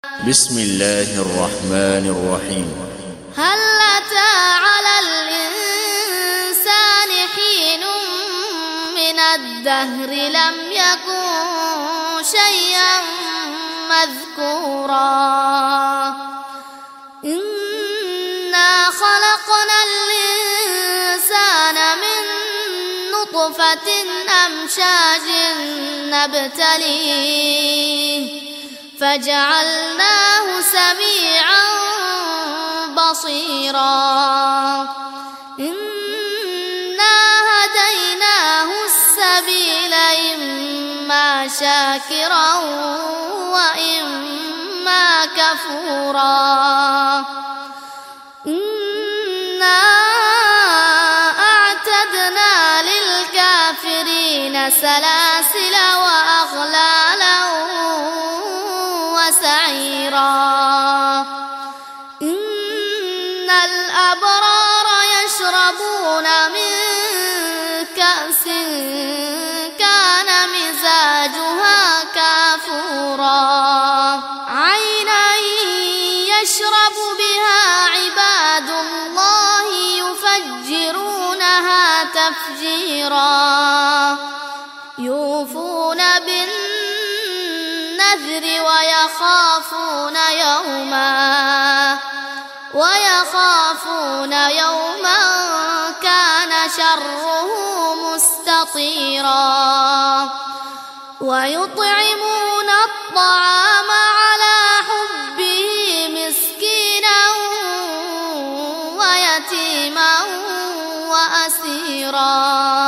بسم الله الرحمن الرحيم. هل أتى على الإنسان حين من الدهر لم يكن شيئا مذكورا إنا خلقنا الإنسان من نطفة أمشاج نبتليه فجعلناه سميعا بصيرا إنا هديناه السبيل إما شاكرا وإما كفورا إنا أعتدنا للكافرين سلاسل وأغلالا وسعيرا إن الأبرار يشربون من كأس كان مزاجها كافورا عينا يشرب بها عباد الله يفجرونها تفجيرا يوفون بالنذر ويخافون يوما كان شره مستطيرا ويطعمون الطعام على حبه مسكينا ويتيما وأسيرا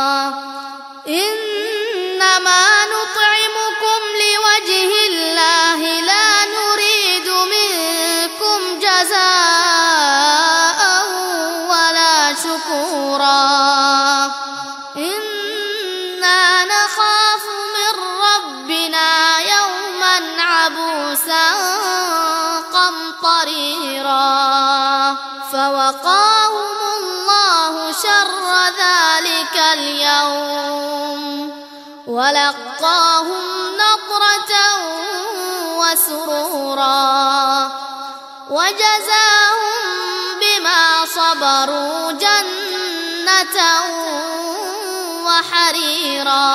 إنما نطعمكم لوجه الله لا نريد منكم جزاء ولا شكورا إنا نخاف من ربنا يوما عبوسا قمطريرا فوقاهم الله شر ذلك اليوم ولقاهم نضرة وسرورا وجزاهم بما صبروا جنة وحريرا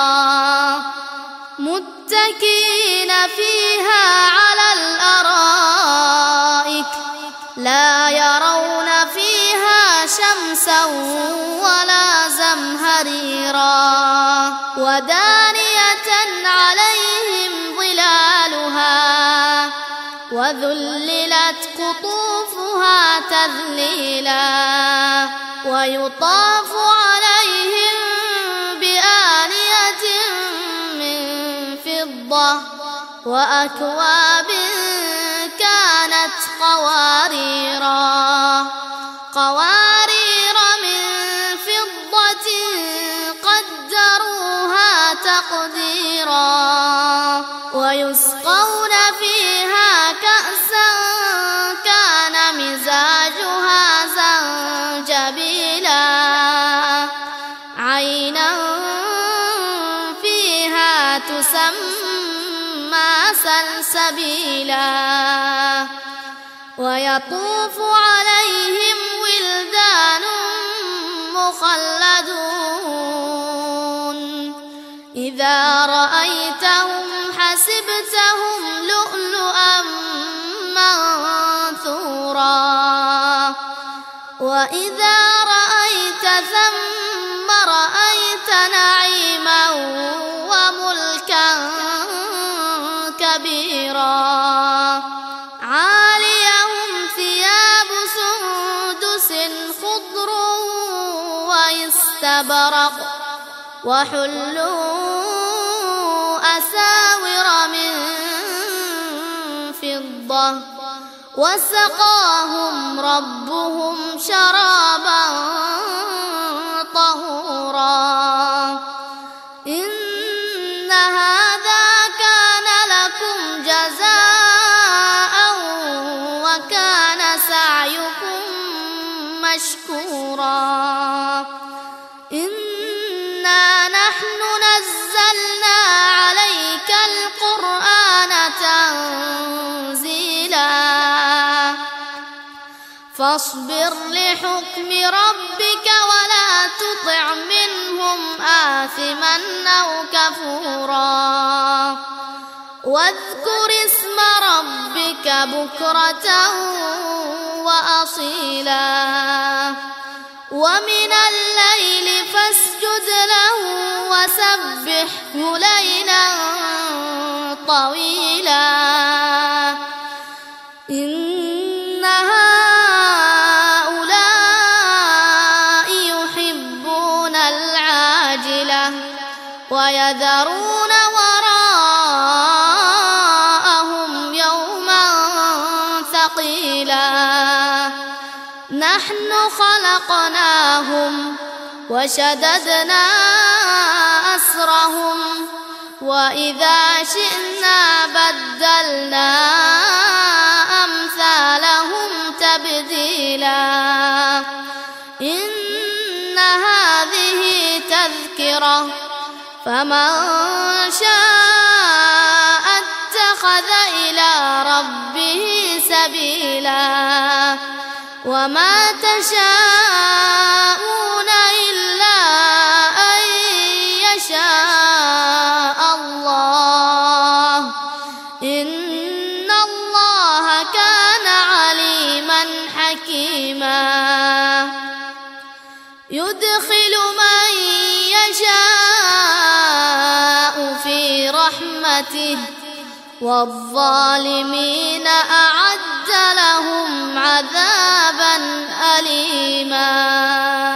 متكئين فيها على الأرائك لا يرون فيها شمسا ولا زمهريرا ودانية عليهم ظلالها وذللت قطوفها تذليلا ويطاف عليهم بآنية من فضة وأكواب كانت قوارير من فضة قدروها تقديرا ويسقون فيها كأسا كان مزاجها زنجبيلا عينا فيها تسمى سلسبيلا ويطوف عليهم ولدان مخلدون إذا رأيتهم حسبتهم لؤلؤا منثورا وإذا رأيت ثم رأيت نعيما وملكا كبيرا عاليهم ثياب سندس خضر واستبرق وحلوا أساور من فضة وسقاهم ربهم شرابا طهورا إن هذا كان لكم جزاء وكان سعيكم مشكورا إنا نحن نزلنا عليك القرآن تنزيلا سبيلا فاصبر لحكم ربك ولا تطع منهم آثما أو كفورا واذكر اسم ربك بكرة وأصيلا ومن الليل فاسجد له وسبحه ليلا طويلا إن هؤلاء يحبون العاجلة ويذرون وراءهم يوما ثقيلا نحن خلقناهم وشددنا أسرهم وإذا شئنا بدلنا أمثالهم تبديلا إن هذه تذكرة فمن شاء اتخذ إلى ربه سبيلا وما تشاءون إلا أن يشاء الله إن الله كان عليما حكيما يدخل من يشاء في رحمته والظالمين أعد لهم عذابا أليما